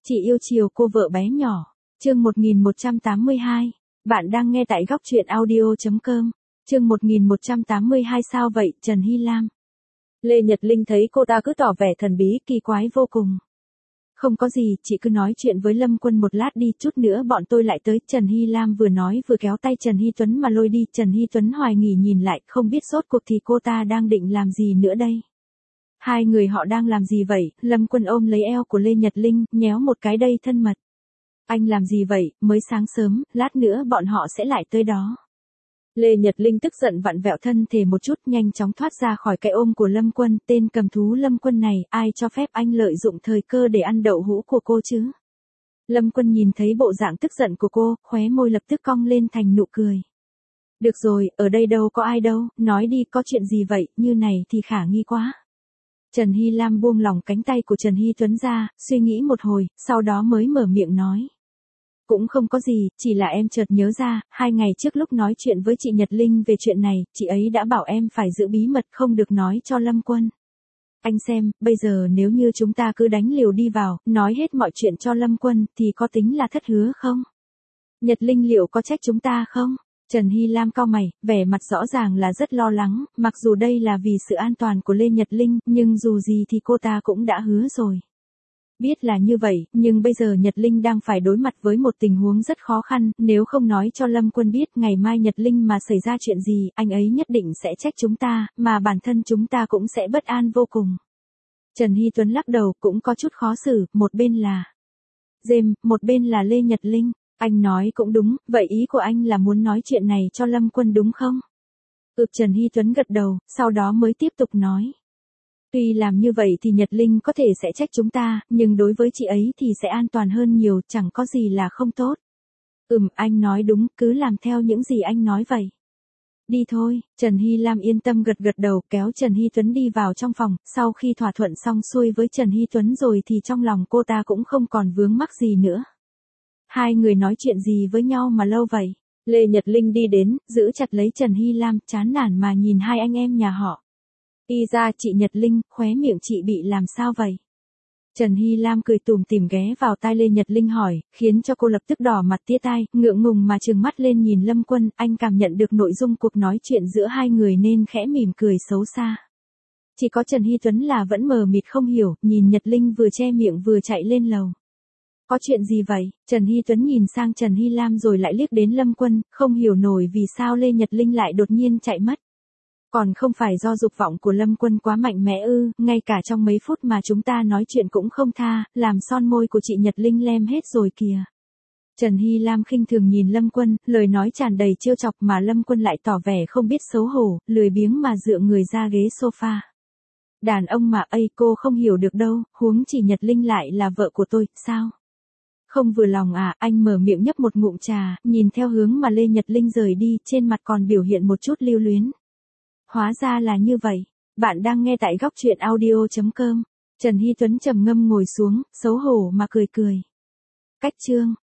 Chị yêu chiều cô vợ bé nhỏ. Chương 1182. Bạn đang nghe tại góc truyện audio.com. Chương 1182 sao vậy, Trần Hy Lam. Lê Nhật Linh thấy cô ta cứ tỏ vẻ thần bí kỳ quái vô cùng. Không có gì, chị cứ nói chuyện với Lâm Quân một lát đi, chút nữa bọn tôi lại tới. Trần Hy Lam vừa nói vừa kéo tay Trần Hy Tuấn mà lôi đi. Trần Hy Tuấn hoài nghi nhìn lại, không biết rốt cuộc thì cô ta đang định làm gì nữa đây. Hai người họ đang làm gì vậy? Lâm Quân ôm lấy eo của Lê Nhật Linh, nhéo một cái đầy thân mật. Anh làm gì vậy, mới sáng sớm, lát nữa bọn họ sẽ lại tới đó. Lê Nhật Linh tức giận vặn vẹo thân thể một chút, nhanh chóng thoát ra khỏi cái ôm của Lâm Quân. Tên cầm thú Lâm Quân này, ai cho phép anh lợi dụng thời cơ để ăn đậu hũ của cô chứ? Lâm Quân nhìn thấy bộ dạng tức giận của cô, khóe môi lập tức cong lên thành nụ cười. Được rồi, ở đây đâu có ai đâu, nói đi, có chuyện gì vậy, như này thì khả nghi quá. Trần Hy Lam buông lỏng cánh tay của Trần Hy Tuấn ra, suy nghĩ một hồi, sau đó mới mở miệng nói. Cũng không có gì, chỉ là em chợt nhớ ra, 2 ngày trước lúc nói chuyện với chị Nhật Linh về chuyện này, chị ấy đã bảo em phải giữ bí mật không được nói cho Lâm Quân. Anh xem, bây giờ nếu như chúng ta cứ đánh liều đi vào, nói hết mọi chuyện cho Lâm Quân, thì có tính là thất hứa không? Nhật Linh liệu có trách chúng ta không? Trần Hy Lam cau mày, vẻ mặt rõ ràng là rất lo lắng, mặc dù đây là vì sự an toàn của Lê Nhật Linh, nhưng dù gì thì cô ta cũng đã hứa rồi. Biết là như vậy, nhưng bây giờ Nhật Linh đang phải đối mặt với một tình huống rất khó khăn, nếu không nói cho Lâm Quân biết ngày mai Nhật Linh mà xảy ra chuyện gì, anh ấy nhất định sẽ trách chúng ta, mà bản thân chúng ta cũng sẽ bất an vô cùng. Trần Hy Tuấn lắc đầu, cũng có chút khó xử, một bên là James, một bên là Lê Nhật Linh. Anh nói cũng đúng, vậy ý của anh là muốn nói chuyện này cho Lâm Quân đúng không? Trần Hy Tuấn gật đầu, sau đó mới tiếp tục nói. Tuy làm như vậy thì Nhật Linh có thể sẽ trách chúng ta, nhưng đối với chị ấy thì sẽ an toàn hơn nhiều, chẳng có gì là không tốt. Anh nói đúng, cứ làm theo những gì anh nói vậy. Đi thôi, Trần Hy Lam yên tâm gật gật đầu, kéo Trần Hy Tuấn đi vào trong phòng, sau khi thỏa thuận xong xuôi với Trần Hy Tuấn rồi thì trong lòng cô ta cũng không còn vướng mắc gì nữa. Hai người nói chuyện gì với nhau mà lâu vậy? Lê Nhật Linh đi đến, giữ chặt lấy Trần Hy Lam, chán nản mà nhìn hai anh em nhà họ. Y ra, chị Nhật Linh, khóe miệng chị bị làm sao vậy? Trần Hy Lam cười tủm tỉm ghé vào tai Lê Nhật Linh hỏi, khiến cho cô lập tức đỏ mặt tía tai, ngượng ngùng mà trừng mắt lên nhìn Lâm Quân. Anh cảm nhận được nội dung cuộc nói chuyện giữa hai người nên khẽ mỉm cười xấu xa. Chỉ có Trần Hy Tuấn là vẫn mờ mịt không hiểu, nhìn Nhật Linh vừa che miệng vừa chạy lên lầu. Có chuyện gì vậy? Trần Hy Tuấn nhìn sang Trần Hy Lam rồi lại liếc đến Lâm Quân, không hiểu nổi vì sao Lê Nhật Linh lại đột nhiên chạy mất. Còn không phải do dục vọng của Lâm Quân quá mạnh mẽ ư, ngay cả trong mấy phút mà chúng ta nói chuyện cũng không tha, làm son môi của chị Nhật Linh lem hết rồi kìa. Trần Hy Lam khinh thường nhìn Lâm Quân, lời nói tràn đầy trêu chọc mà Lâm Quân lại tỏ vẻ không biết xấu hổ, lười biếng mà dựa người ra ghế sofa. Đàn ông mà cô không hiểu được đâu, huống chị Nhật Linh lại là vợ của tôi, sao? Không vừa lòng à? Anh mở miệng nhấp một ngụm trà, nhìn theo hướng mà Lê Nhật Linh rời đi, trên mặt còn biểu hiện một chút lưu luyến. Hóa ra là như vậy. Bạn đang nghe tại góc truyện audio.com. Trần Hy Tuấn trầm ngâm ngồi xuống, xấu hổ mà cười cười. Cách chương